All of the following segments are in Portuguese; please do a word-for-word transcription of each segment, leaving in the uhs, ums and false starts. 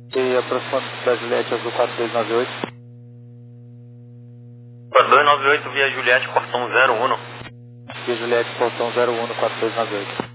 E aproximando da Juliette Azul quatro dois nove oito. quatro dois nove oito via Juliette Portão zero um. Via Juliette Portão zero um quatro dois nove oito.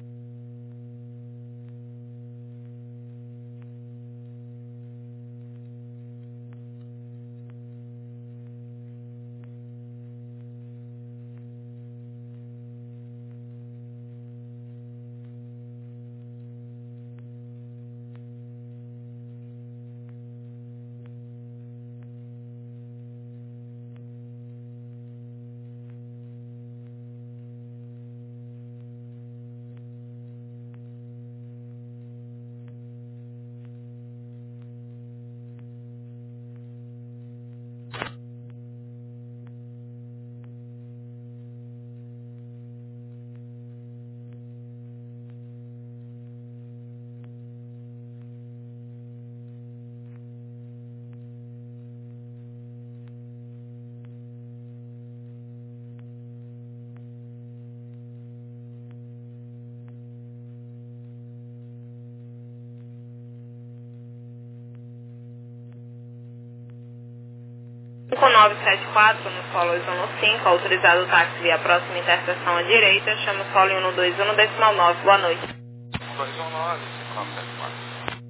cinco nove sete quatro no solo Ozono cinco, autorizado o táxi via próxima interseção à direita, chama o solo cento e vinte, decimal nove, boa noite. dois um nove, cinco nove sete quatro.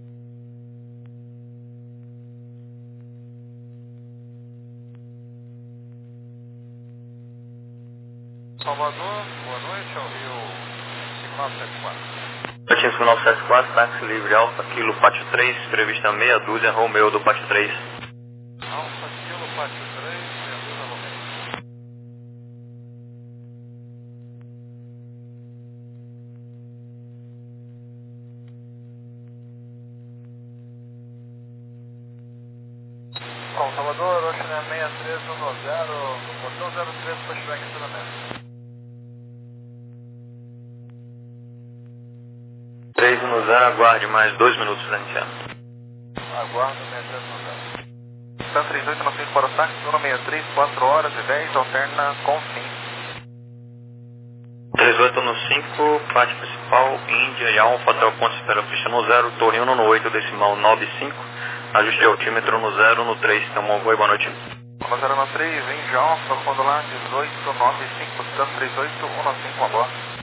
Salvador, boa noite, ao Rio cinco nove sete quatro. Latim cinco nove sete quatro, táxi livre Alfa, Kilo Pátio três, prevista meia dúzia, Romeu do Pátio três. Alfa, Kilo, Pátio três, meia dúzia, Romeu. Bom, Salvador, Ocean seis três um zero, no portão zero três, pushback em estacionamento. três um zero, aguarde mais dois minutos para iniciar. Aguardo seis três um zero. Santa trinta e oito no cinco para o táxi, zona sessenta e três, quatro horas e dez, alterna com fim. trinta e oito no cinco, parte principal, Índia e Alfa, até o ponto de espera pista no zero, Torre um no oito, decimal nove cinco, ajuste de altímetro no zero, no três, então bom voo e boa noite. no zero no três, Índia Alfa, quando lá dezoito nove cinco, Santa trinta e oito, um no cinco, agora.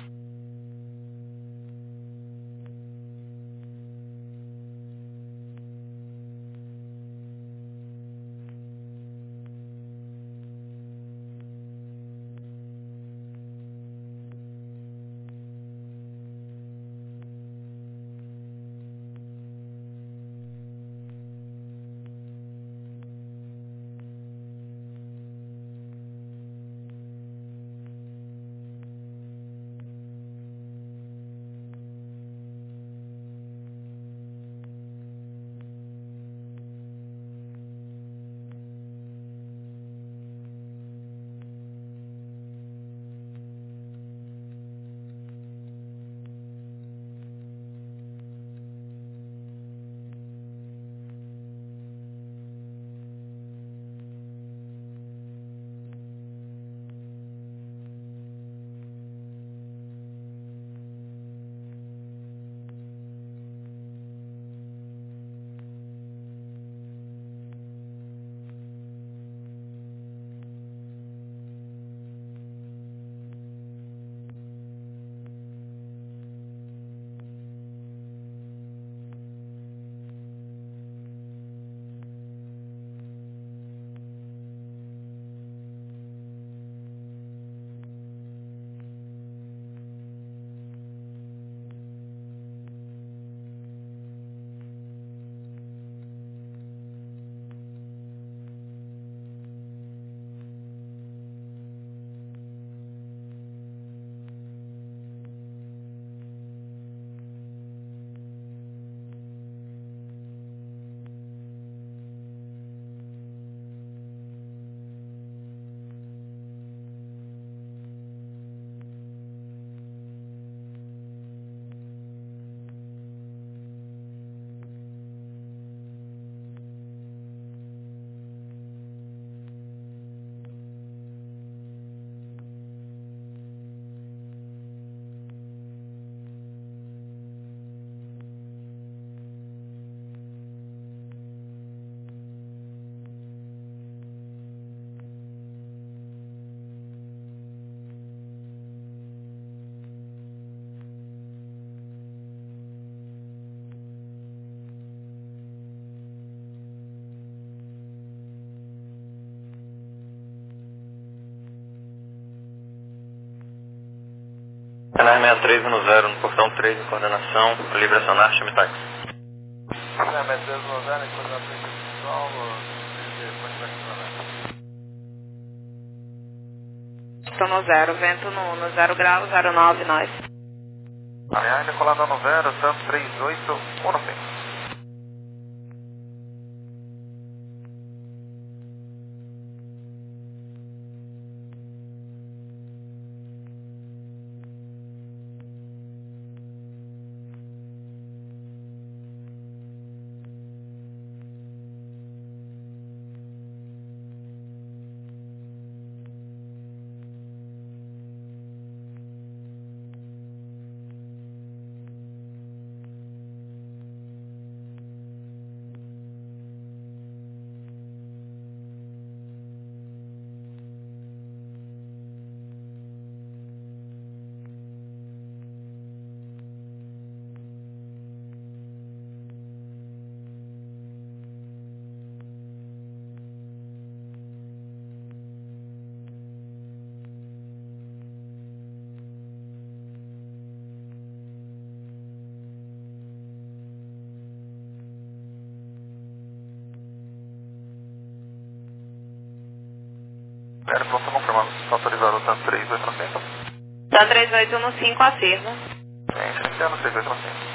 N R seis três um zero no portão três em coordenação, livre acionar, chame táxi. N R seis três um zero em coordenação institucional, Estou no zero, vento no, no zero grau, zero nove, nós. Aliás, decolada no zero, Santos três oito um cinco. Era pronto confirmado. Está autorizado o tanto três oito cinco. Tá três oito um cinco, afirma. Sim, entendo, três oito cinco.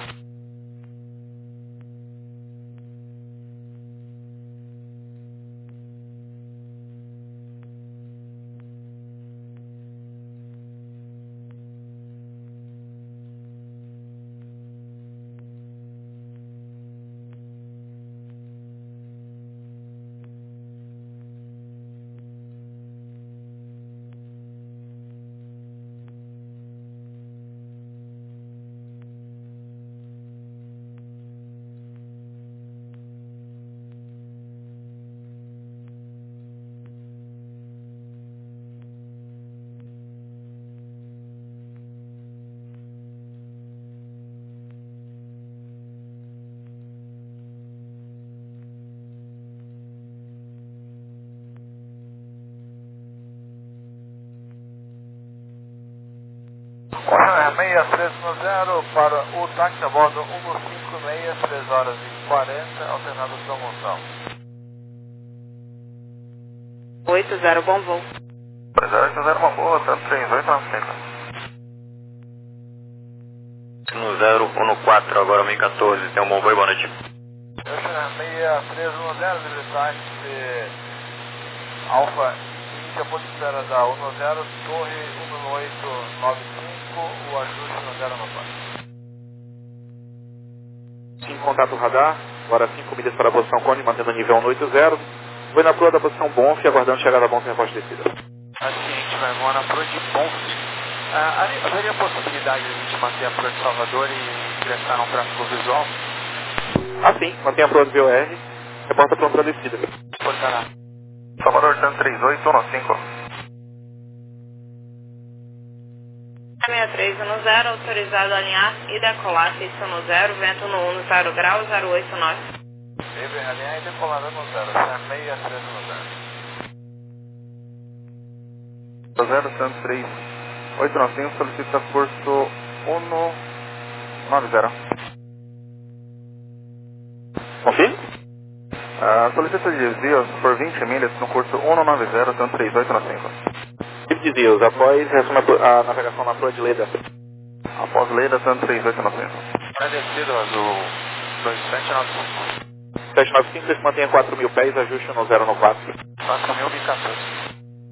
seis três um zero para o táxi a bordo um cinco seis, três horas e quarenta, alternado promoção. oito zero, bom voo. três oito zero, uma boa, tanto três oito nove cinco. No zero um quatro, agora mil e quatorze, tem um bom voo, boa noite. seis três um zero, livre táxi Alfa Índia, ponto de espera da um zero, torre um oito nove cinco, o ajuste no zero quatro. Sim, contato radar, agora cinco milhas para a posição Cone, mantendo o nível um oito zero. Foi na proa da posição Bonf, aguardando chegada a Bonf em resposta descida. Assim, a gente vai voar na proa de Bonf. Ah, haveria a possibilidade de a gente manter a proa de Salvador e ingressar num tráfego visual? Ah, sim, mantém a proa do V O R, reporta pronto para a descida. Portará. Salvador, tanto três oito um cinco. seis três um zero, autorizado a alinhar e decolar, fixo no zero, vento no um, zero grau, zero oito nove. Livre, alinhar e decolar no zero, seis três um zero. zero, tanto três oito nove cinco, solicita curso um nove zero. Confirme? Uh, solicita desvios por vinte milhas no curso um nove zero, tanto três oito nove cinco. Tipo de desvios, após resume a, pro- a navegação na proa de Leda. Após Leda, tanto três oito nove cinco. Para descida azul dois sete nove cinco. sete nove cinco, se mantém a quatro mil pés, ajuste no zero no quatro. quatro mil e quatorze.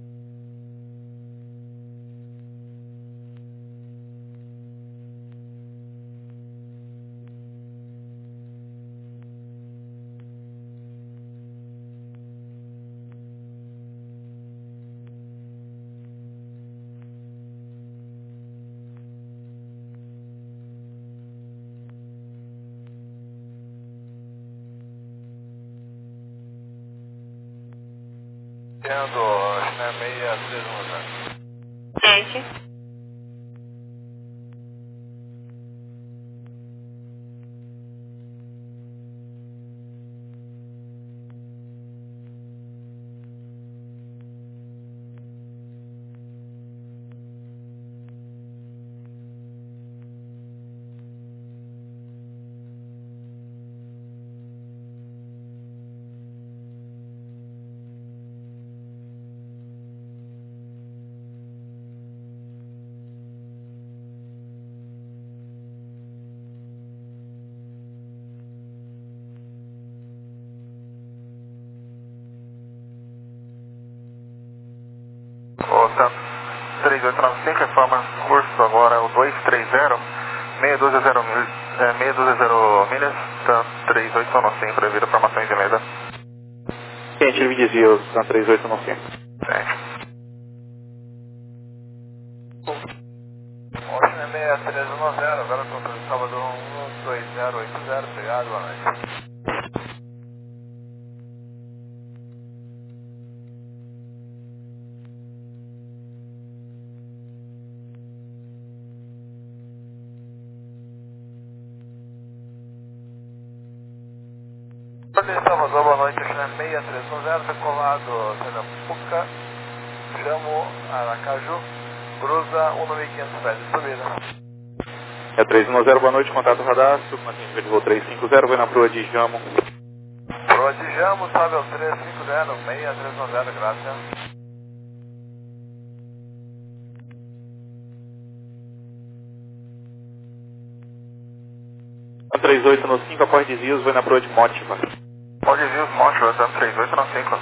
Entendo, China seis três um zero. Gente, tanto três oito nove cinco, reforma curso agora o dois três zero, seis dois zero milhas, é, seis dois zero milhas, tanto três oito nove cinco devido a formações de mesa. Gente, ele me dizia o tanto três oito nove cinco. Certo. Ocean seis três um zero, agora controle Salvador um dois zero oito zero, obrigado, boa noite. Salvador, boa noite, Ocean seis três um zero, decolado Pernambuca, chamo Aracaju, cruza um nove quinhentos pés de subida. É três um zero, boa noite, contato radar, submantém nível de voo três cinco zero, vai na proa de Jamo. Proa de Jamo, sobe ao três cinco zero, seis três um zero, graças. três oito nove cinco, após desvios, vai na proa de Mótiva. Pode vir os monstros, tanto três oito nove cinco.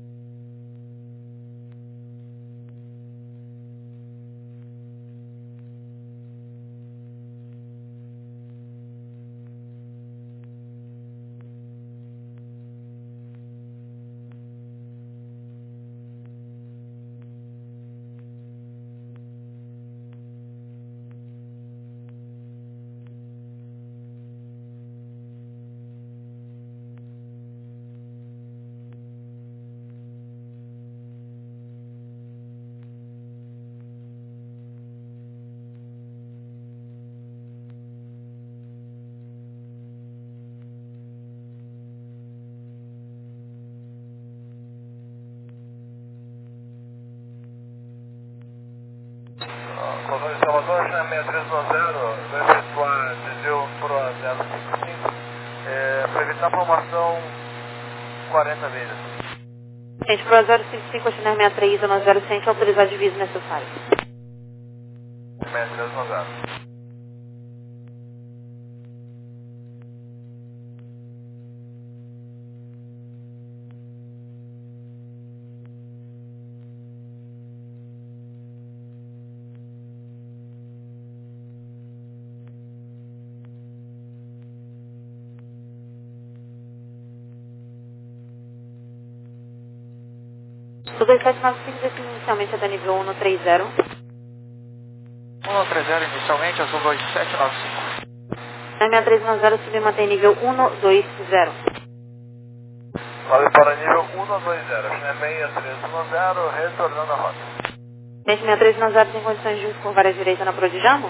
Controle Salvador, Ocean seis três um zero, vai efetuar desvio Proa zero cinco cinco, é, para evitar a formação quarenta milhas. Gente, Proa zero cinco cinco, Ocean seis três um zero, sente autorizar diviso necessário. seis três um zero. O dois sete nove cinco define inicialmente até nível um três zero. um três zero inicialmente, azul dois sete nove cinco. seis três um zero sub mantém nível um dois zero. Sobe para nível um dois zero, Ocean seis três um zero, retornando à rota. Gente, seis três um zero tem condições de curvar à direita na proa de Jamo?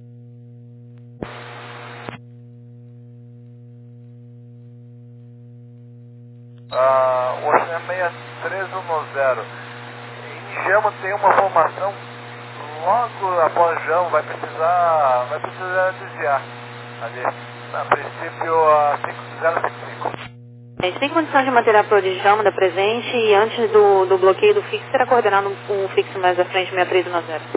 Uh, o Ocean seis três um zero. Em Jamo tem uma formação, logo após Jamo vai precisar, vai precisar desviar ali. A princípio a cinco zero cinco cinco. A gente tem condição de manter a proa de Jamo da presente e antes do, do bloqueio do fixo será coordenado um, um fixo mais à frente seis três um zero.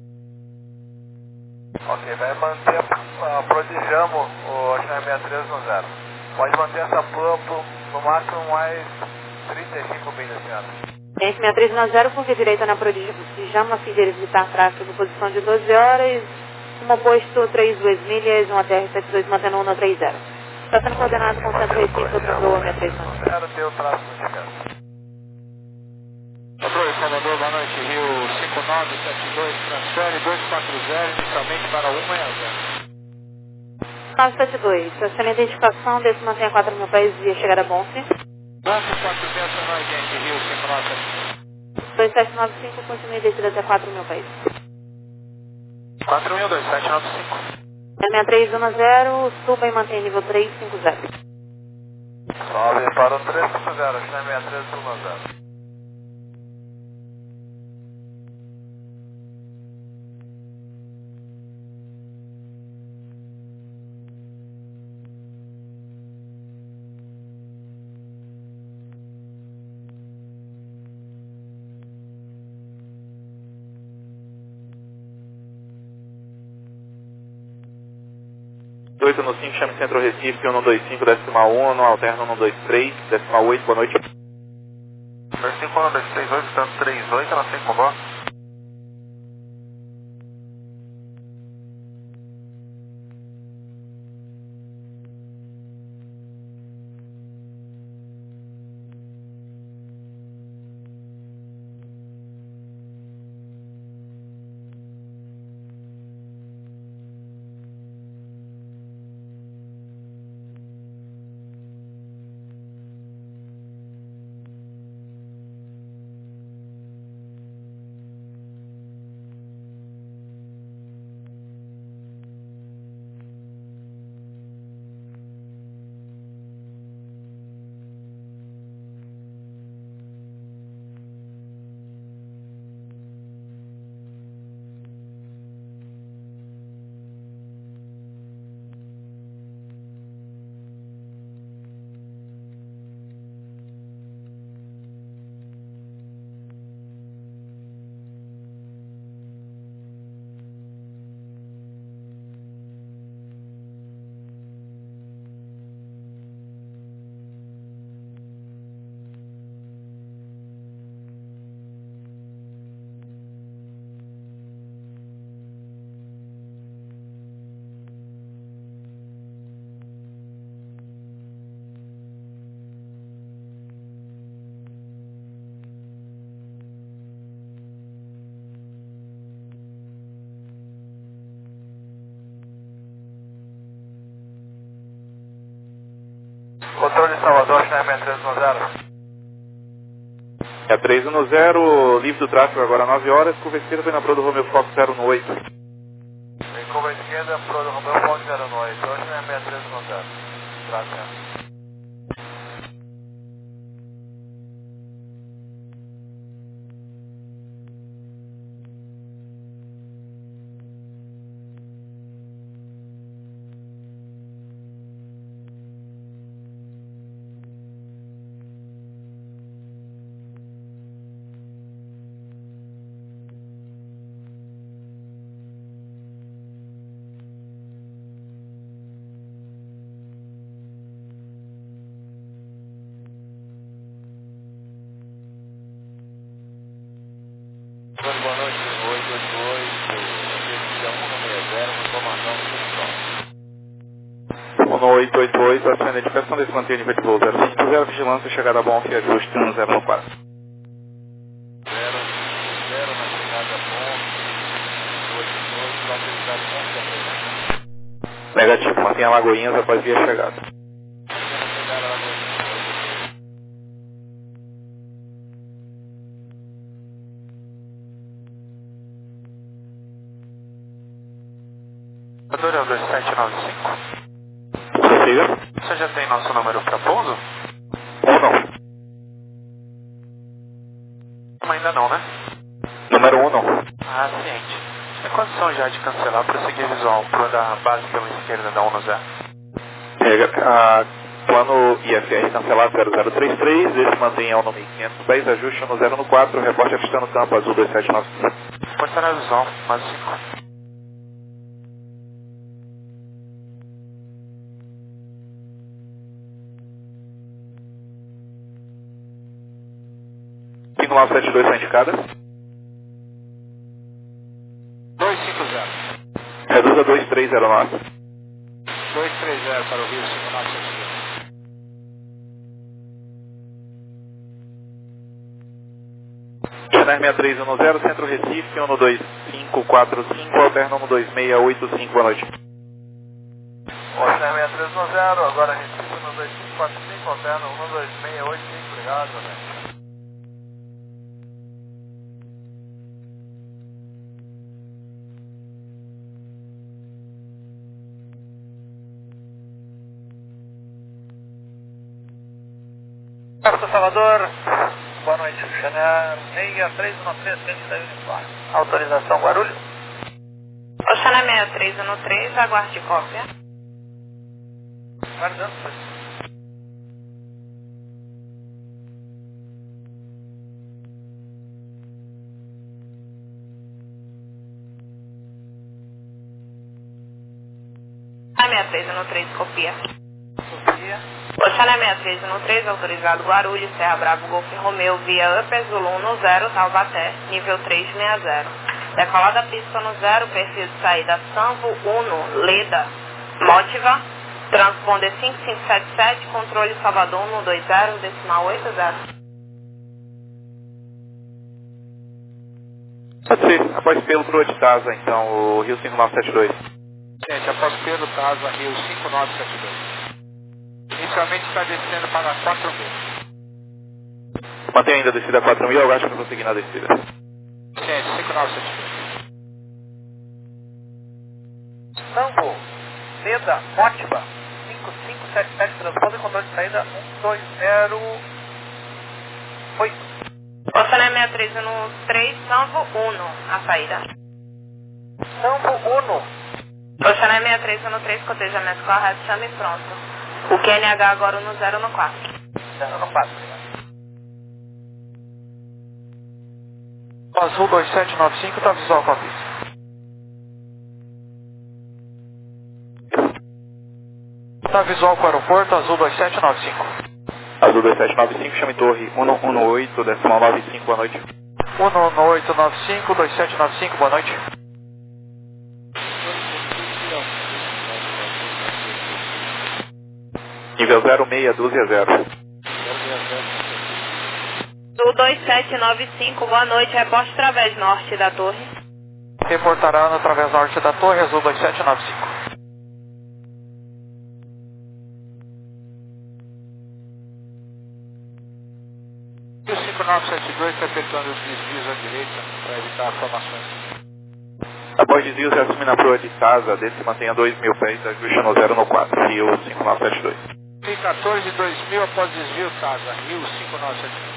Ok, vai manter a, a proa de Jamo, o Ocean seis três um zero. Pode manter essa proa por, no máximo mais trinta e cinco milhas, senhora. Gente, seis três um zero, curva direita na proa de Jamo a fim de evitar tráfego, posição de doze horas, um oposto três duas milhas, um A T R setenta e dois mantendo um três zero. Está sendo coordenado com o centro Recife, outra proa seis três um zero. Tem o traço no chegando. Controle Salvador, boa noite, Rio cinco nove sete dois, transfere dois quatro zero inicialmente para um seis zero. nove sete dois, estaciona a identificação, desse mantém a quatro mil pés e a chegada a Bonfe. Bonfe quatro mil, acionou a gente, Rio cinco nove sete dois. dois sete nove cinco, continue descida até quatro mil pés. quatro mil, dois sete nove cinco. seis três um zero, suba e mantém nível três cinco zero. Sobe para o três cinco zero, Ocean seis três um zero. oito no cinco, chame Centro Recife, um dois cinco, decimal um, no alterno um dois três, decimal oito, boa noite. dois cinco um dois três oito, tanto três oito, não sei como. Controle de Salvador, China três um zero. É três um zero, livre do tráfego agora nove horas, curva esquerda foi na Pro do Romeo Fox zero um oito. Em curva esquerda, Pro do Romeo Fox zero um oito, China três um zero. Tráfego. Boa noite, oito oito oito, região um seis zero, informação do um oito oito oito, ação identificação desse manter nível de voo zero cinco zero, vigilância, chegada a bom, ajuste um zero no quatro. zero zero na chegada bom, oito oito, localizado bom, Negativo, mantenha Lagoinhas após via chegada. Adorão dois sete nove cinco. Prossiga. Você já tem nosso número para pouso? Ou não? Ainda não, né? Número um não. Ah, ciente. Tem condição já de cancelar para seguir visual para da base pela esquerda da um zero. Pega, a plano I F R cancelar zero zero três três, esse mantém ao nome quinhentos e dez, ajuste no zero no quatro, reporte avistando campo azul dois sete nove cinco. Portará visual, mais cinco. cinco nove sete dois, está indicada. dois cinco zero. Reduza dois três zero nove. dois três zero para o Rio cinco nove sete dois. China seis três um zero, Centro Recife, um dois cinco quatro cinco, alterna um dois seis oito cinco, boa noite. China seis três um zero, agora Recife um dois cinco quatro cinco, alterna um dois seis oito cinco, obrigado, né? Salvador, boa noite, China seis três um três, trinta e quatro. Autorização Guarulhos. Oceana seis três um três, aguarde cópia. Guardando, pois. seis três um três, copia. Sofia. Oceana seis três um três, autorizado Guarulhos, Serra Bravo, Golf Romeo, via Upper Zulu um zero, Taubaté, nível três sessenta. Decolada pista no zero, perfil de saída Sambo um, Leda, Motiva, transponder cinco cinco sete sete, controle Salvador um dois zero, decimal oito zero. Pode ser, após pelo pro de Tasa, então, o Rio cinco nove sete dois. Gente, após Pedro Tasa, Rio cinco nove sete dois. Inicialmente está descendo para quatro mil. Mantém ainda a descida a quatro mil, eu acho que eu consegui na descida. Gente, cinco nove sete dois. Sambo, Leda, Motiva, cinco cinco sete sete, transponder controle de saída um dois zero oito. Oceana seis três um três, Sambo um, a saída. Sambo um. Oceana seis três um três, cotejamento correto, chame pronto. O Q N H agora no zero no quatro. zero no quatro, obrigado. Azul dois sete nove cinco, está visual com a pista. Está visual com o aeroporto, Azul dois sete nove cinco. Azul dois sete nove cinco, chame torre um um oito, decimal nove cinco, boa noite. um um oito nove cinco, dois sete nove cinco, boa noite. Nível zero seis, dúzia zero. Do dois sete nove cinco, boa noite, reporte através norte da torre. Reportará no através norte da torre, Azul dois sete nove cinco. cinco nove sete dois está efetuando os desvios à direita para evitar formações. Após desvios, assume na proa de Tasa, desce mantenha dois mil pés, ajuste no zero no quatro, Rio cinco nove sete dois. Rio quatorze, dois mil após desvio Tasa, Rio cinco nove sete dois.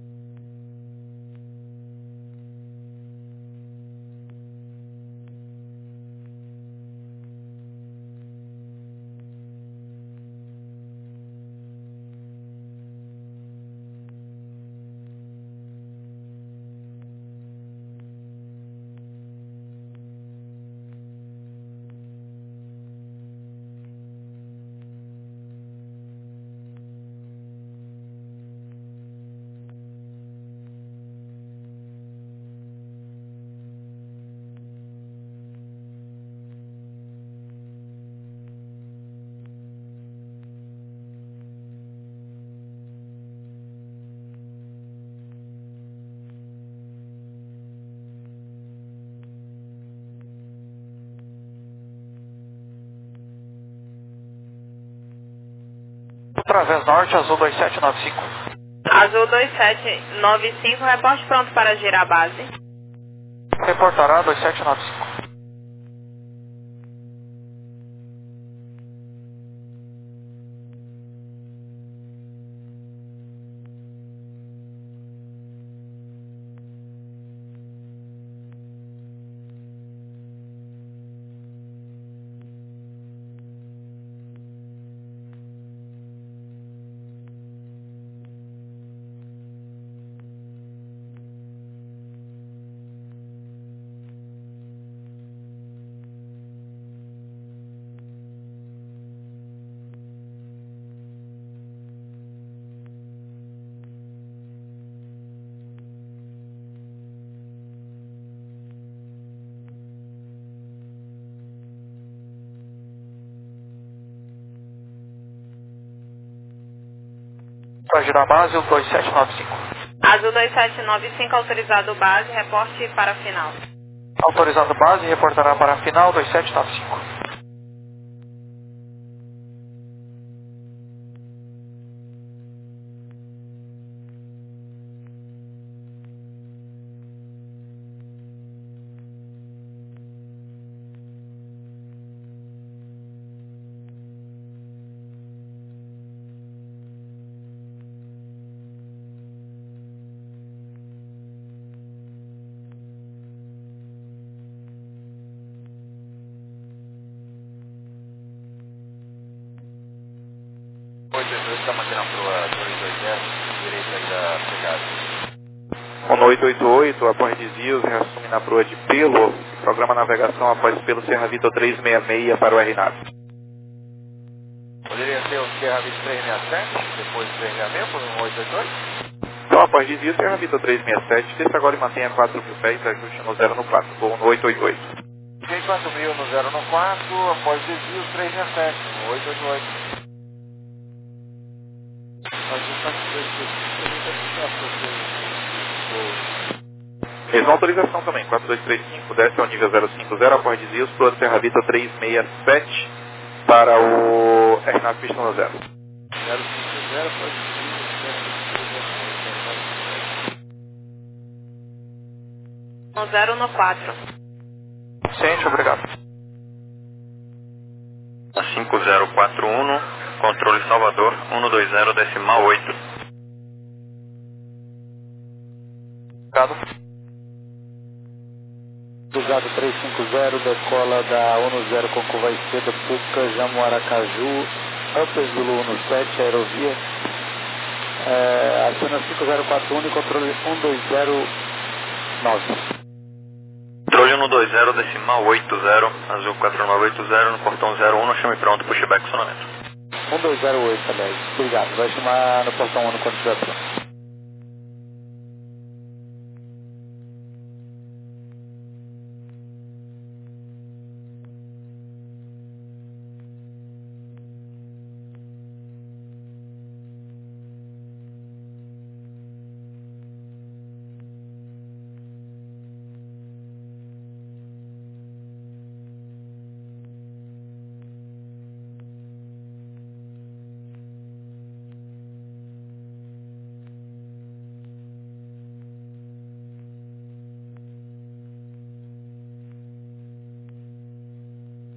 Através norte, azul dois sete nove cinco. Azul dois sete nove cinco, reporte pronto para girar a base. Reportará dois sete nove cinco. Para girar a base, o dois sete nove cinco. Azul dois sete nove cinco, autorizado base, reporte para final. Autorizado base, reportará para a final dois sete nove cinco. Estamos aqui na proa dois dois zero, direita aí da pegada. um oito oito oito, após desvios, reassume na proa de Pelo, programa navegação após Pelo Serra Vitor trezentos e sessenta e seis para o R NAV. Poderia ser o Serra Vitor trezentos e sessenta e sete, depois do trezentos e sessenta e seis, por um oito oito oito? Então, após desvio, Serra Vitor trezentos e sessenta e sete, desça agora e mantenha quatro mil pés, ajuste no zero no quatro, voo no oito oito oito. Fiquei quatro mil no zero no quatro, após desvio trezentos e sessenta e sete, no oito oito oito. Mesma autorização também, quatro dois três cinco, desce ao nível zero cinco zero, após desvios, proa de Serra Vitor trezentos e sessenta e sete para o R NAV pista no zero. zero cinco zero, após desvio, No zero no quatro. Ciente, obrigado. cinco zero quatro um, controle Salvador, cento e vinte decimal oito. Obrigado. Cruzado trezentos e cinquenta, decola da cento e dez com curva esquerda, Puca, Jamuaracaju, Upper Zulu cento e sete, aerovia. É, acena cinco zero quatro um e controle um dois zero nove. Controle cento e vinte decimal oito zero, azul quatro nove oito zero, no portão zero um, chame pronto, pushback sonamento. um dois zero oito, aliás. Obrigado. Vai chamar no portão um quando estiver pronto.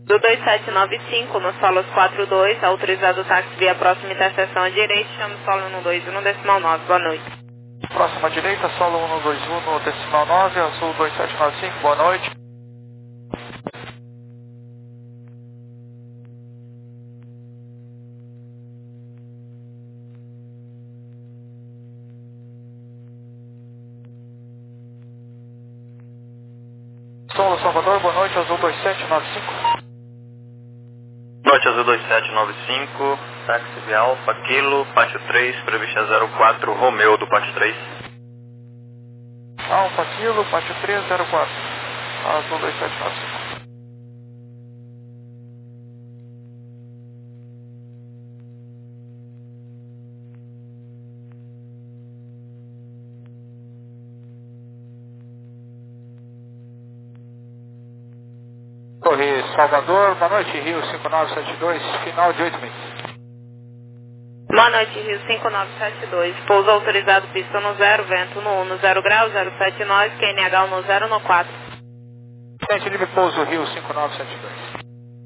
Do dois sete nove cinco, no Solos quatro dois, autorizado o táxi via próxima interseção à direita, chama o Solo um dois um, decimal nove, boa noite. Próxima direita, Solo um dois um, decimal nove, Azul dois sete nove cinco, boa noite. Solo Salvador, boa noite, Azul dois sete nove cinco. Boa noite, Azul dois sete nove cinco, táxi via Alfa, Kilo, pátio três, prevista zero quatro, Romeu do pátio três. Alfa, Kilo, pátio três, zero quatro, Azul dois sete nove cinco. Torre Salvador, boa noite, Rio cinco nove sete dois, final de oito meses. Boa noite, Rio cinco nove sete dois, pouso autorizado, pista no zero, vento no um, no zero grau, zero sete nove, Q N H no zero, no quatro. Sente livre pouso, Rio cinco nove sete dois.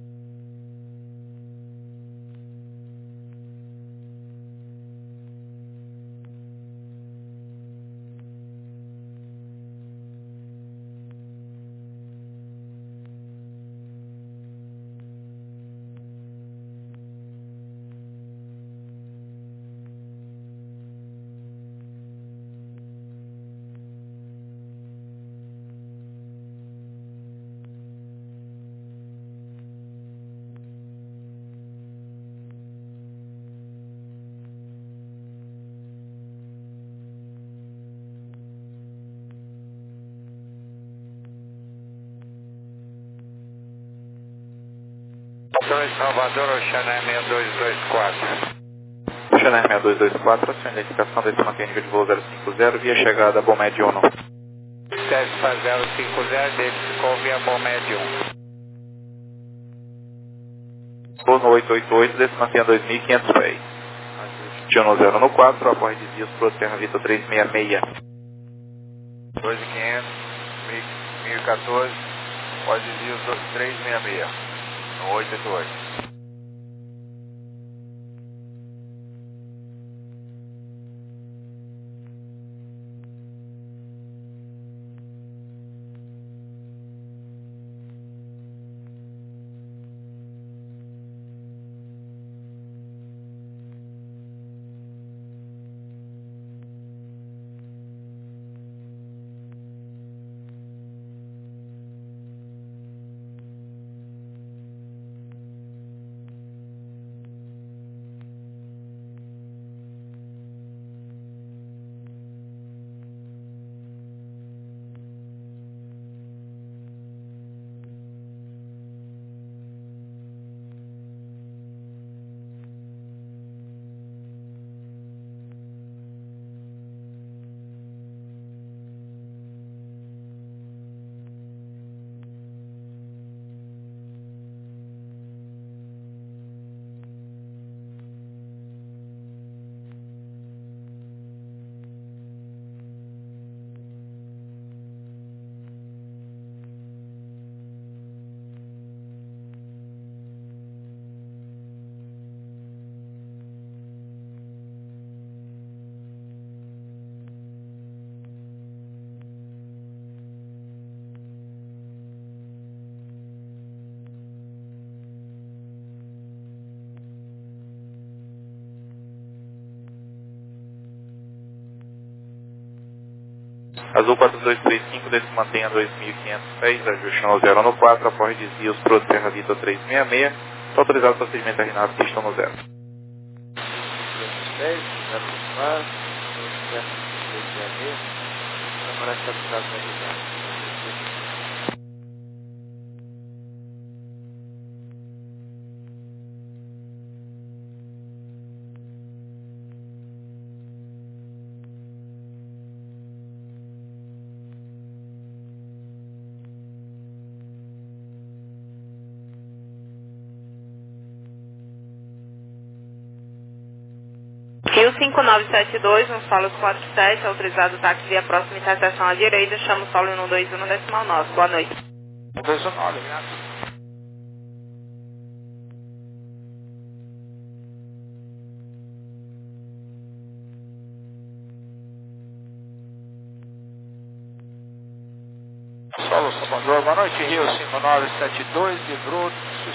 Salvador, Oceanar seis dois dois quatro. Oceanar seis dois dois quatro, a sua identificação desse mecânico de voo zero cinco zero, via chegada Bomed um. Tesfa zero cinco zero, dele ficou via Bomed um. Voo no oito oito oito, desse mantenha dois mil e quinhentos pés. Ajuste no zero no quatro, apoio desvios para o Terra Vita três seis seis. dois mil e quinhentos, mil e quatorze, apoio desvios três seis seis. No oito oito oito. Azul quatro dois três cinco, desse mantenha dois mil e quinhentos pés, ajuste no zero no quatro, apoio desvios para o Terra Vita três seis seis, está autorizado o procedimento a pista no zero. dez, zero quatro, três seis seis, agora está autorizado para ligar. Rio cinco nove sete dois, no Solos quatro sete, autorizado o táxi via próxima interseção à direita, chama o Solo um dois um, decimal nove, boa noite. um dois um nove, obrigado. Rio, Salvador. Boa noite, Rio cinco nove sete dois, de Bruto.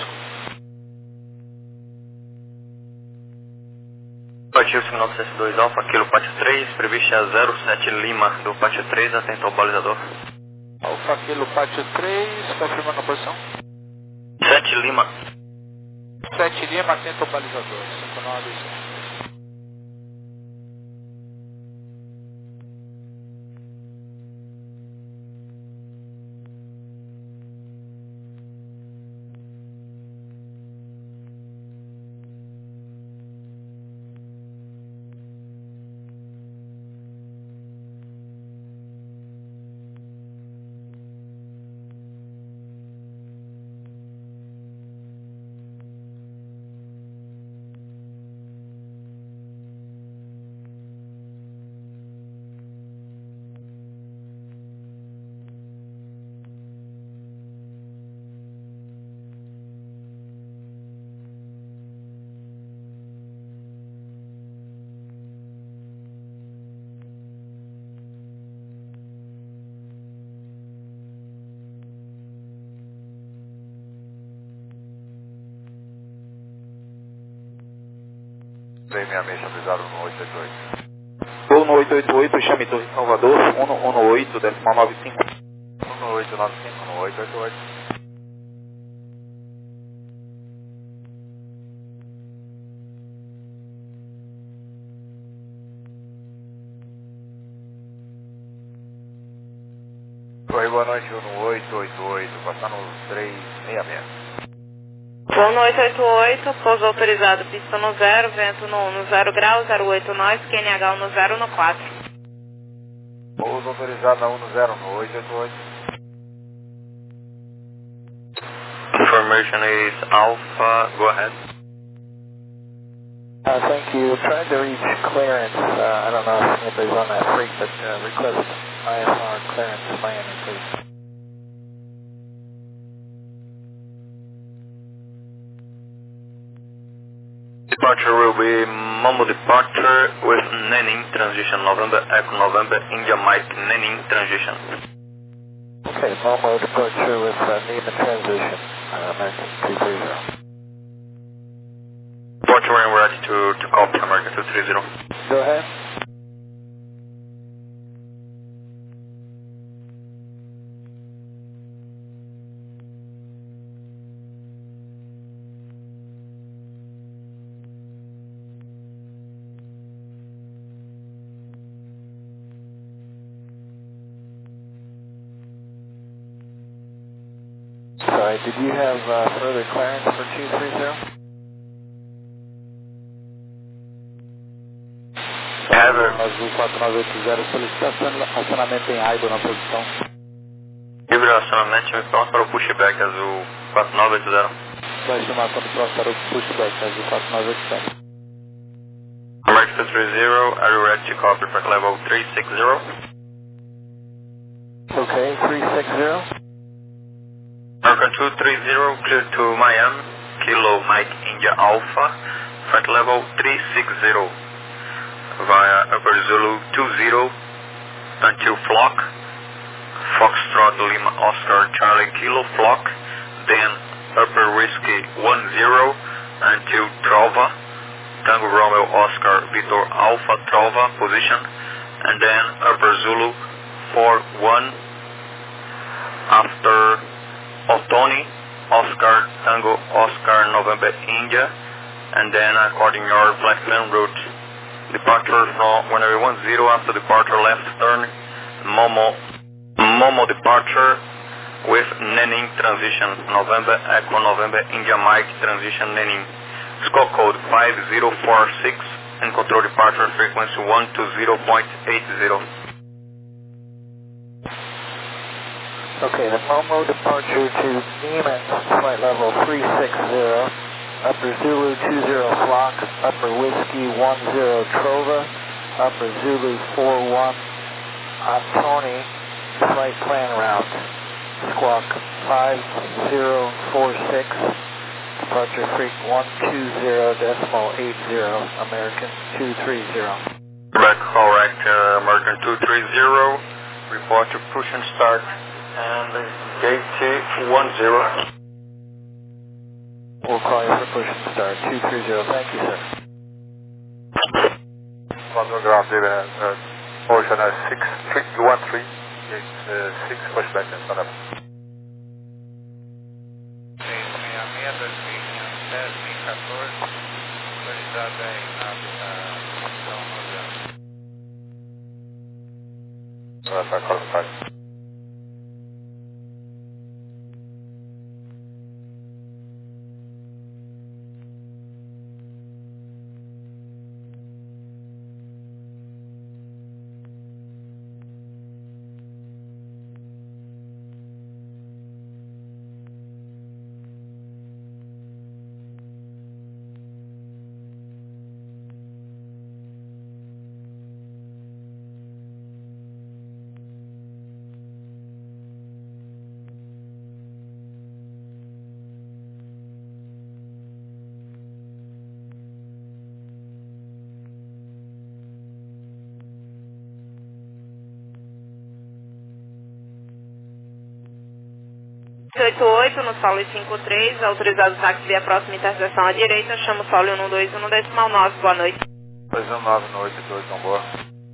Pátio cinco nove sete dois Alfa, Kilo Pátio três, previsto a zero sete Lima, do Pátio três, atento ao balizador. Alfa, Kilo Pátio três, confirmando a posição. sete Lima. sete Lima, atento ao balizador. cinco nove sete. seis seis seis, chamarizado no oito oito oito. Vou no oito oito oito, chame Torre Salvador, um um oito, decimal nove cinco. um oito nove cinco, no oito oito oito. Oi, boa noite, um oito oito oito, passando três seis seis. Voo no oito oito oito, pouso autorizado, pista no zero, vento no, no zero grau, zero oito nós, Q N H no zero no quatro. Pouso autorizado na um no zero, no oito oito oito. Information is Alpha, go ahead. Uh, thank you. Trying to reach clearance. Uh, I don't know if anybody's on that freak, but uh, request I S R clearance Miami, please. Departure will be Momo departure with Nenin transition, November Echo November India Mike Nenin transition. Okay, Momo departure with uh, Neiman transition, uh, American two three zero. Departure when ready to, to copy American two three zero. Go ahead. Sorry, did you have uh, further clearance for two three zero? Azul quatro nove oito zero, solicitação acionamento em Aibo na posição. Livre acionamento, pronto para o pushback Azul quatro nove oito zero. Vai chamar quando pronto para o pushback Azul quatro nove oito zero. American two three zero, are you ready to copy for level three six zero? Okay, three six zero. American two three zero, clear to Miami, Kilo Mike India Alpha, flight level three six zero, via Upper Zulu two zero until Flock, Foxtrot Lima Oscar Charlie Kilo Flock, then Upper Whiskey one zero until Trova, Tango Romeo Oscar Victor Alpha Trova position, and then Upper Zulu four one after Otoni, Oscar, Tango, Oscar, November, India, and then according your flight plan route, departure from one one zero after departure left turn, Momo, Momo departure with Nenin transition, November, Echo, November, India, Mike transition, Nenin, scope code five zero four six, and control departure frequency one two zero point eight zero. Okay, the Momo departure to Neiman, flight level three six zero, Upper Zulu two zero Flock, Upper Whiskey one zero Trova, Upper Zulu four one Antoni, flight plan route, squawk five zero four six, departure freak one two zero decimal eight zero, American two three zero. Quebec, correct, uh, American two three zero, report to push and start. And Gate one zero. We'll call you for push and start. two three zero, thank you, sir. One ground, David, uh, Ocean uh, six three one three, gate uh, six, pushback and stand up. seis seis seis, dois mil e quinhentos, dez mil e quatorze, autorizado aí na posição noventa. Uh, back on the side. oito oito no solo cinco três, autorizado o táxi via próxima interseção à direita, chamo o solo um dois um no decimal nove, boa noite. dois um nove no oito dois, não boa.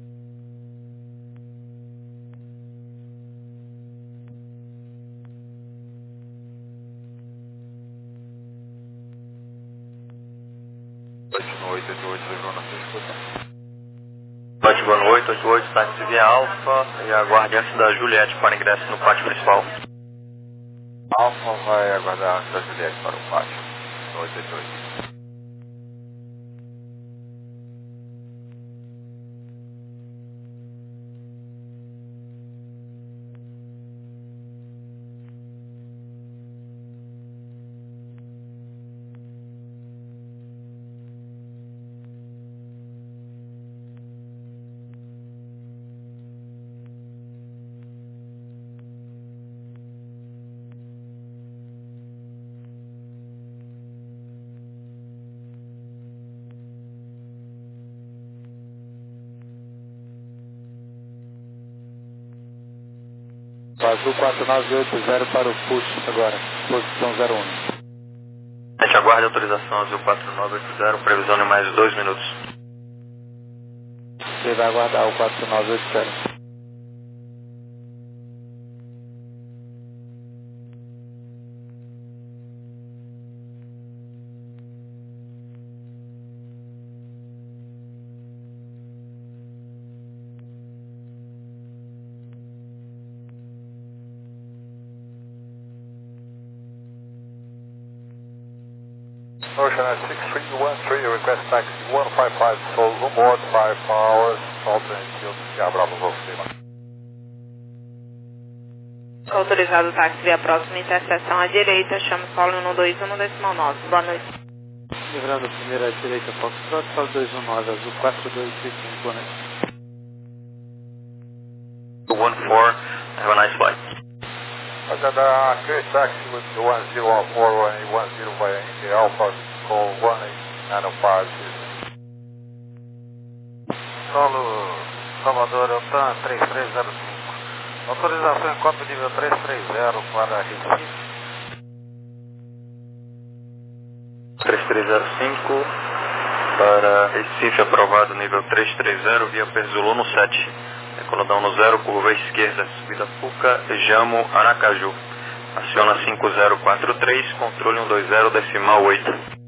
oito no oito oito oito, levou na sua escuta. Pátio boa noite, oito oito, táxi via Alfa e aguarde antes da Juliette para ingresso no pátio principal. Alfa vai aguardar antes da Juliette para o pátio. oito oito oito. Azul quatro nove oito zero para o push agora, posição zero um. A gente aguarda a autorização Azul quatro nove oito zero, previsão de mais dois minutos. Você vai aguardar o quatro nove oito zero. Ocean at six three one three, request taxi one five five, Sol Rumor, five hours, alternate field, Sierra Bravo, Golf Lima. Autorizado o táxi via próxima interseção à direita, chamo o solo um dois um no decimal nove, boa noite. Livrando a primeira à direita, Foxtrot, solo dois um nove, Azul quatro dois seis cinco, boa noite. one four, have a nice flight. Agora, clear taxi with the one zero four one eight one zero via India Alpha, call one eight nine oh five. Solo Salvador Altan três três zero cinco. Autorização em cópia nível três três zero para Recife. três três zero cinco para Recife, aprovado nível três três zero via Perzulu no sete. Decoladão no zero, curva esquerda, subida Puca, Jamo, Aracaju. Aciona cinco zero quatro três, controle um dois zero, decimal oito.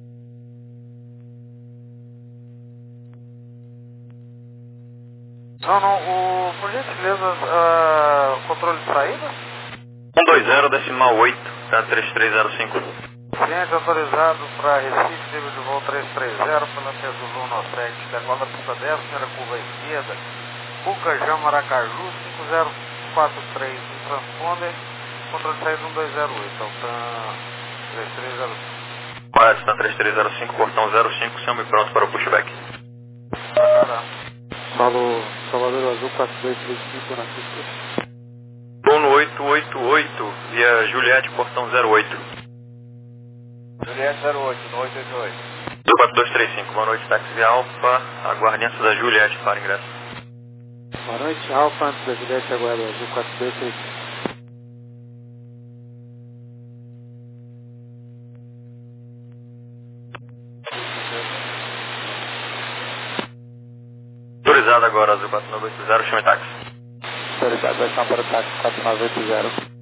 Não, não, o, por gentileza, uh, controle de saída? um dois zero, decimal oito, tá três três zero cinco. Cliente autorizado para Recife, nível de voo três três zero, pela Perzulu no sete. Decola Puca dez, primeira curva esquerda. Puca, Jamo, Aracaju, cinco zero quatro três, no transponder, controle de saída um dois zero oito, então tá três três zero cinco. Correto, está três três zero cinco, portão zero cinco, chame pronto para o pushback. Solo Salvador Azul quatro dois três cinco na pista. Bruno oito oito oito, via Juliette, portão zero oito. Juliette zero oito, no oito oito oito. quatro dois três cinco, boa noite, táxi via Alfa, aguarde antes da Juliette para ingresso. Boa noite, Alfa, antes da Juliette, aguarda Azul quatro dois três cinco. quatro nove oito zero, chame táxi. Autorização para o táxi quatro nove oito zero.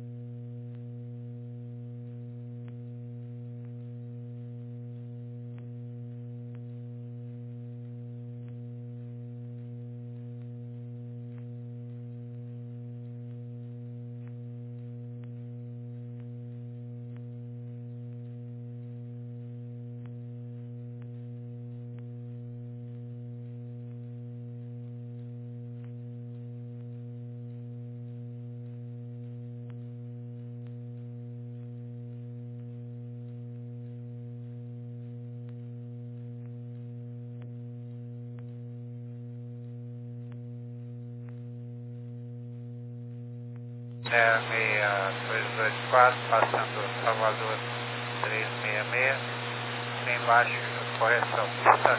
É, seis dois dois quatro, passando Salvador trezentos e sessenta e seis, sem baixo, correção. Tá.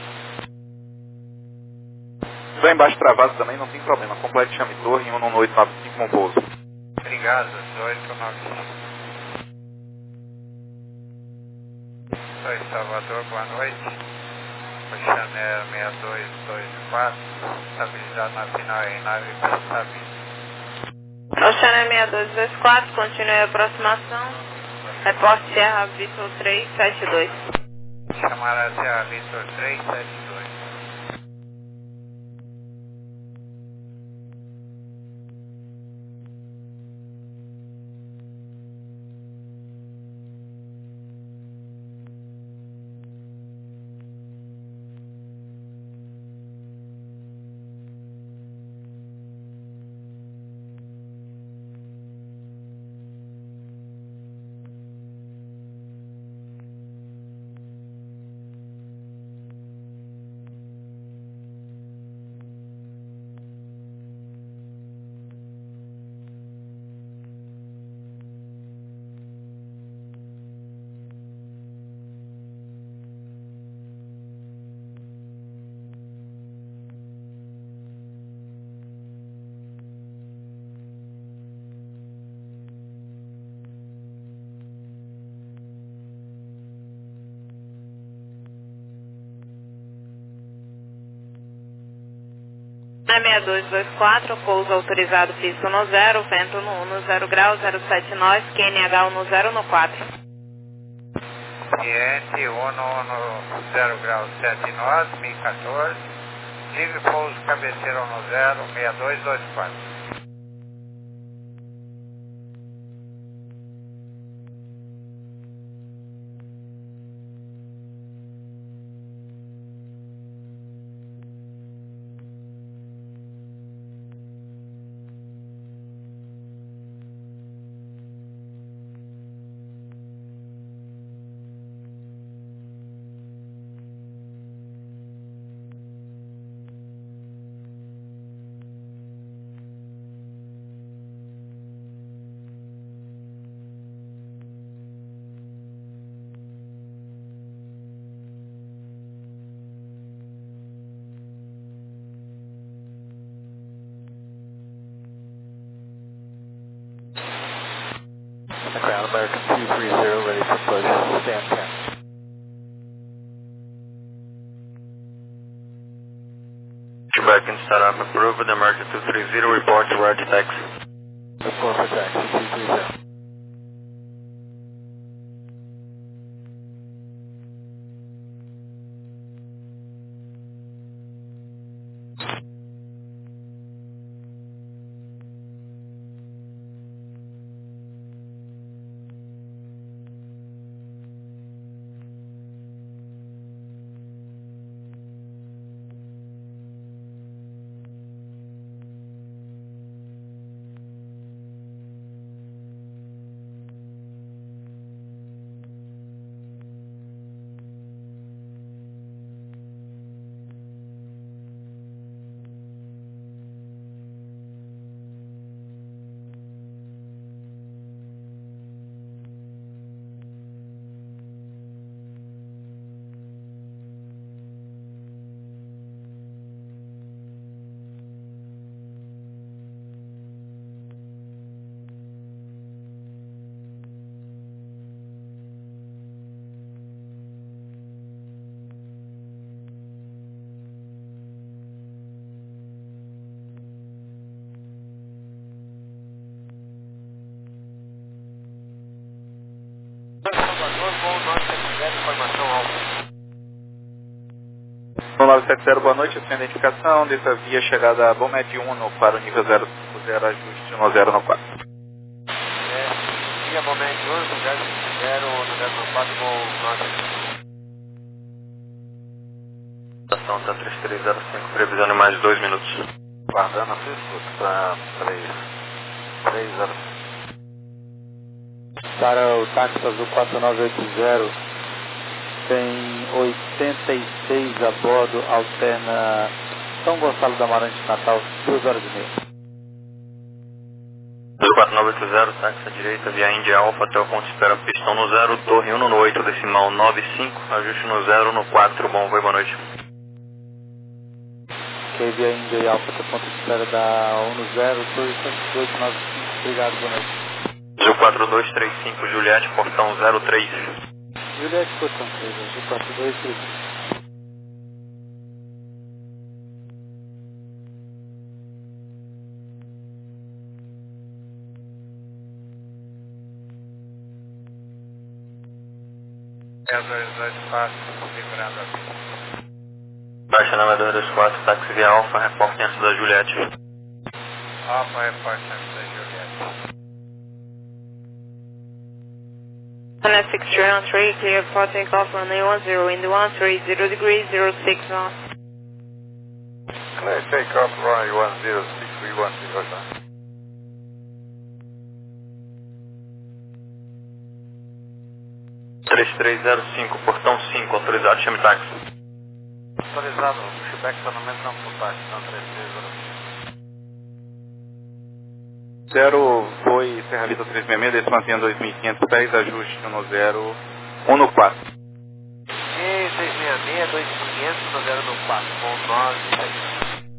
Se tiver embaixo travado também não tem problema, complete chame torre em um nove oito nove cinco com pouso. Obrigado, oito nove cinco. Oi, Salvador, boa noite. O Chanel seis dois dois quatro, estabilizado na final em nave estável. Oceano seis dois dois quatro, continue a aproximação. Reporte Sierra Vitor três sete dois. Chamada Sierra Vitor três sete dois. seis dois dois quatro, pouso autorizado piso no zero, vento no um, zero grau, zero sete nove, Q N H um no zero no quatro. Cliente um no zero grau sete nove, mil e quatorze, livre pouso cabeceira no zero, seis dois dois quatro. Crown American two three zero, ready for push, stand ten. Quebec and startup approved, American two three zero, report to Roger taxi. Report for taxi two three zero. sete zero, boa noite, a sua identificação, dessa via chegada a Bomed um para o nível zero cinco zero, ajuste no zero no quatro. É, via Bomed um, zero cinco zero, no zero no quatro, com nove. Estação tá três três zero cinco, previsão de mais dois minutos. Guardando a sua escuta para três três zero. Para o táxi azul quatro nove oito zero, tem oitenta e seis a bordo, alterna São Gonçalo da Amarante Natal, duas horas e meia. quatro nove oito zero, táxi à direita, via Índia Alfa até o ponto de espera, pistão no zero, torre um no oito, decimal nove cinco, ajuste no zero no quatro, bom voo, boa noite. Ok, via Índia e Alfa até o ponto de espera da um no zero, torre sete oito nove cinco, obrigado, boa noite. Zul quatro dois três cinco, Juliette, portão zero três. Juliette, portão três, Zul quatro dois três cinco. dez dois dois quatro, segurando aqui. Baixa nove dois dois quatro, táxi via Alfa, reporte antes da Juliette. Alfa, repórter antes da Juliette. Connect six three one three, clear for takeoff runway one zero, wind one three zero degrees, zero six knots. Clear takeoff runway one zero six three one zero. três três zero cinco, portão cinco, autorizado, chame táxi. Autorizado, o pushback está no mesmo campo do táxi, então três três zero cinco. zero foi Serra Vita trezentos e sessenta e seis, desse mantinha dois mil e quinhentos pés, ajuste no zero um no quatro. E seis seis seis, dois mil e quinhentos, no zero no quatro, com nove.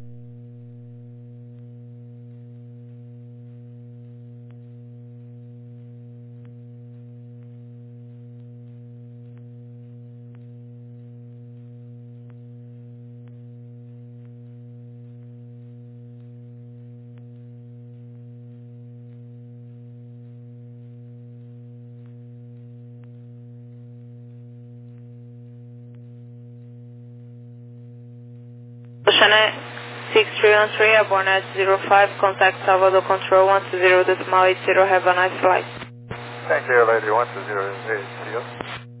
Channel six three one three, aborn at zero five, contact Salvador Control one two zero decimal eight zero, have a nice flight. Thank you, lady, one two zero eight, see you.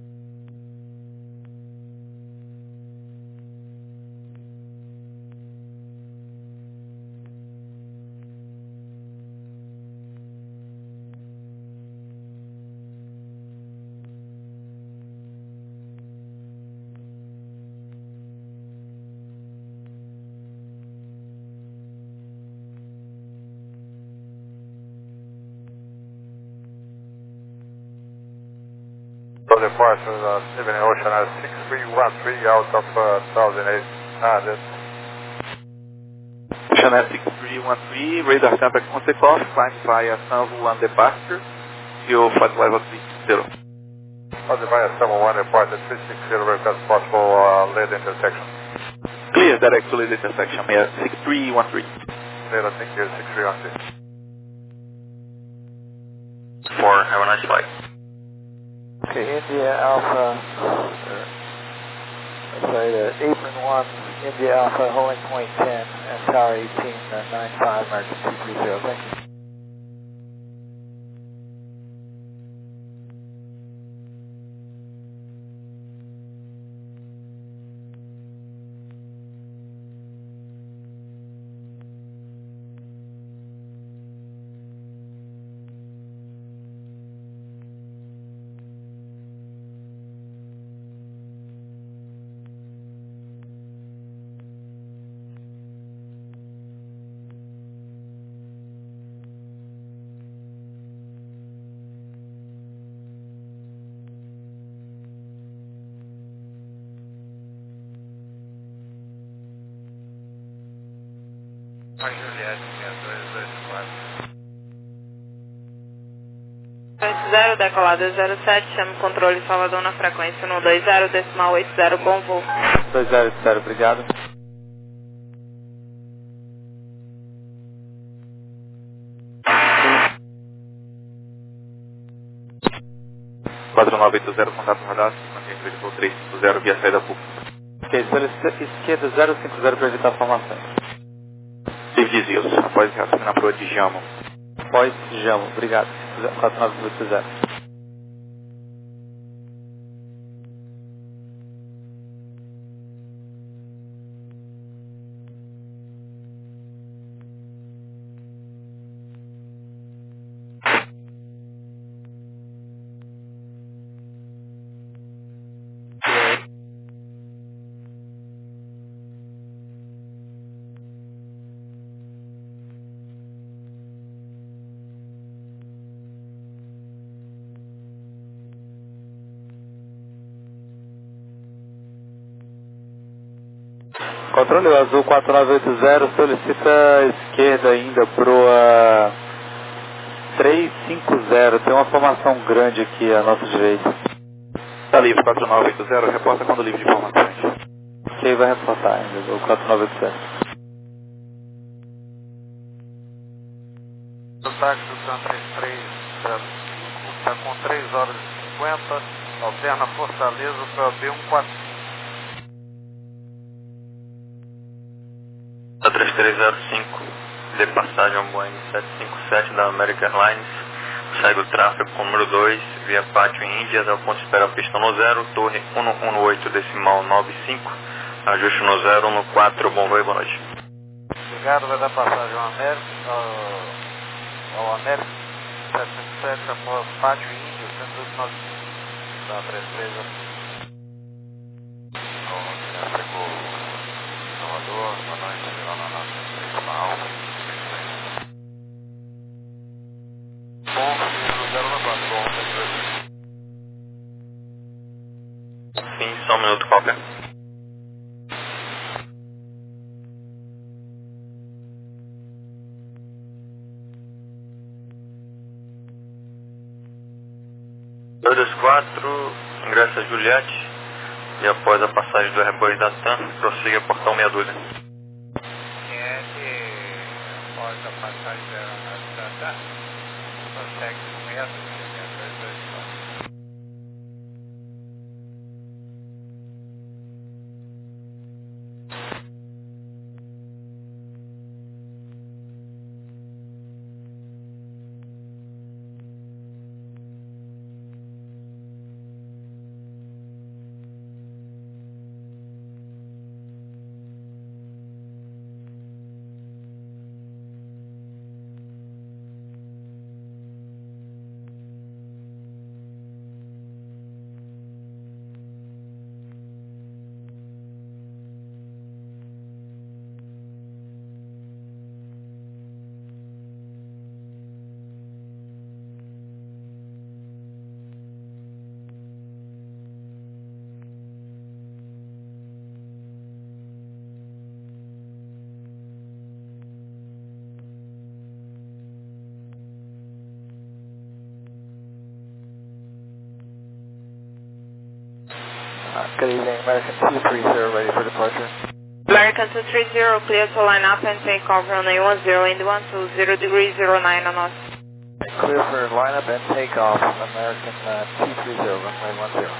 So departure uh, Evening Ocean at six three one three out of uh, one thousand eight hundred. Channel six three one three, radar contact on takeoff, climb via Sanvo one departure, your flight level three six zero. Flight via Sanvo one departure three six zero, request possible uh, lead intersection. Clear, direct to lead intersection, yeah, six three one three. Lead, I think here, six three one three. four, have a nice flight. Okay, India Alpha, uh, sorry, the apron one, India Alpha, holding point ten, and tower eighteen, uh, nine five, American two three zero, thank you. A Juliette, dois dois quatro. zero, decolado zero sete, chame o controle Salvador na frequência no dois zero, decimal oito zero, bom voo. dois zero zero, obrigado. quatro nove oito zero, contato radar, mantém o voo três cinco zero via saída pública. Ok, solicita esquerda zero cinco zero para evitar formações. David Zilson, após reassinar para o de Jamo. Após Jamo, obrigado. quatro nove oito zero. Controle azul quatro nove oito zero, solicita esquerda ainda pro uh, três cinco zero, tem uma formação grande aqui à nossa direita. Está livre quatro nove oito zero, reporta quando livre de informações. Ok, vai reportar ainda, o quatro nove oito zero. O táxi do TAM três três zero cinco está com três horas e cinquenta, alterna Fortaleza para B um quatro cinco. três três zero cinco, de passagem ao Boeing sete cinco sete da American Airlines, segue o tráfego com número dois, via Pátio em Índias, ao ponto de espera pista no zero, torre um um oito decimal nove cinco, ajuste no zero, no quatro, bom voo e boa noite. Obrigado, vai dar passagem ao América, ao, ao América sete cinco sete, após Pátio em Índias, cento e dois nove cinco, da três três zero cinco. Salvador, boa noite, lá na nossa principal Alfa. Bom, zero na quatro, bom, Sim, só um minuto qualquer. dois dois quatro, ingressa Juliette, e após a passagem do Airbus da TAM, prossiga portão meia dúzia. Juliette, após a passagem da TAM, prossegue com meia dúzia, dois dois quatro. Good evening, American two three zero, ready for departure. American two three zero, clear to line up and take off runway one zero, wind one two zero degree zero nine on us. Clear for lineup and takeoff, American uh, two three zero, runway one zero.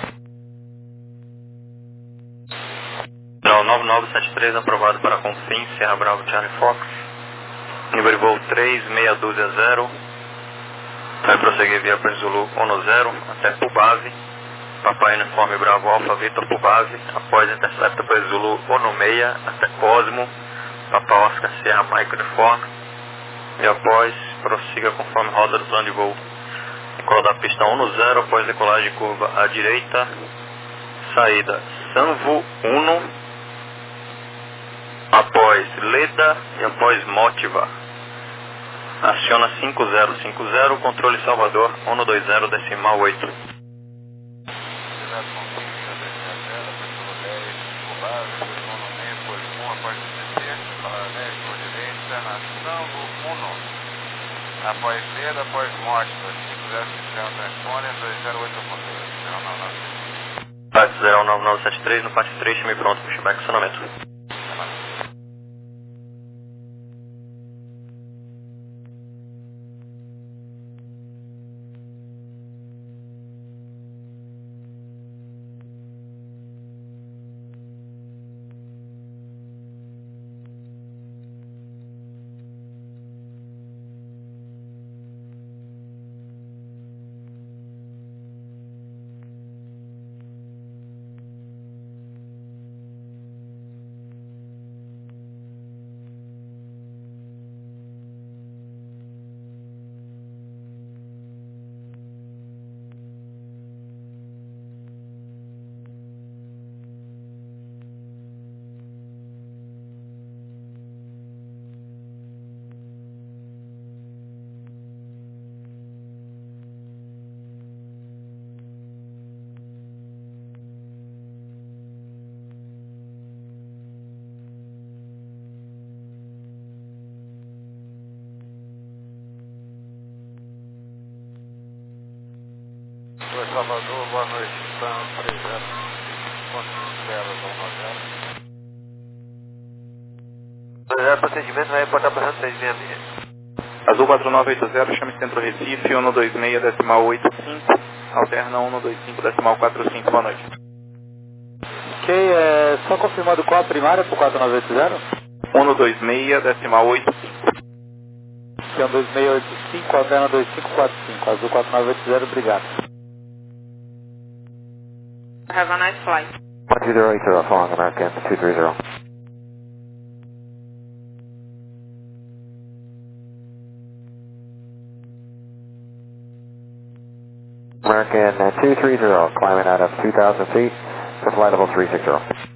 Não, nove nove sete três aprovado para Confim, Sierra Bravo Charlie Fox. Nível de voo três seis doze zero. Vai prosseguir via Zulu um zero até Pubave. Papai Uniforme Bravo Alfa Vitor Pubave. Após intercepta para Zulu um seis até Cosmo. Papa Oscar Sierra Mike Uniforme. E após prossiga conforme roda do plano de voo. Decola da pista um zero após decolagem de curva à direita. Saída Sanvo um. Após Leda e após Motiva. Aciona cinco zero cinco zero, controle Salvador um dois zero decimal oito. Após Leda, após Motiva, cinco zero cinco zero telefone, dois zero oito zero nove nove. zero nove nove sete três no parte três, time pronto, pushback acionamento. Salvador, boa noite, Sam três zero, zero um zero. Procedimento vai reportar para seis seis seis. Azul quatro nove oito zero, chame Centro Recife, cento e vinte e seis, decimal oitenta e cinco, alterna cento e vinte e cinco, decimal quarenta e cinco, boa noite. Ok, é, só confirmando qual a primária para o quatro nove oito zero? cento e vinte e seis, decimal oitenta e cinco. cento e vinte e seis, oitenta e cinco, alterna dois cinco quatro cinco, Azul quatro nove oito zero, obrigado. Have a nice flight. one two zero eight zero, following American two three zero. American two three zero, climbing out of two thousand feet for flight level three six zero.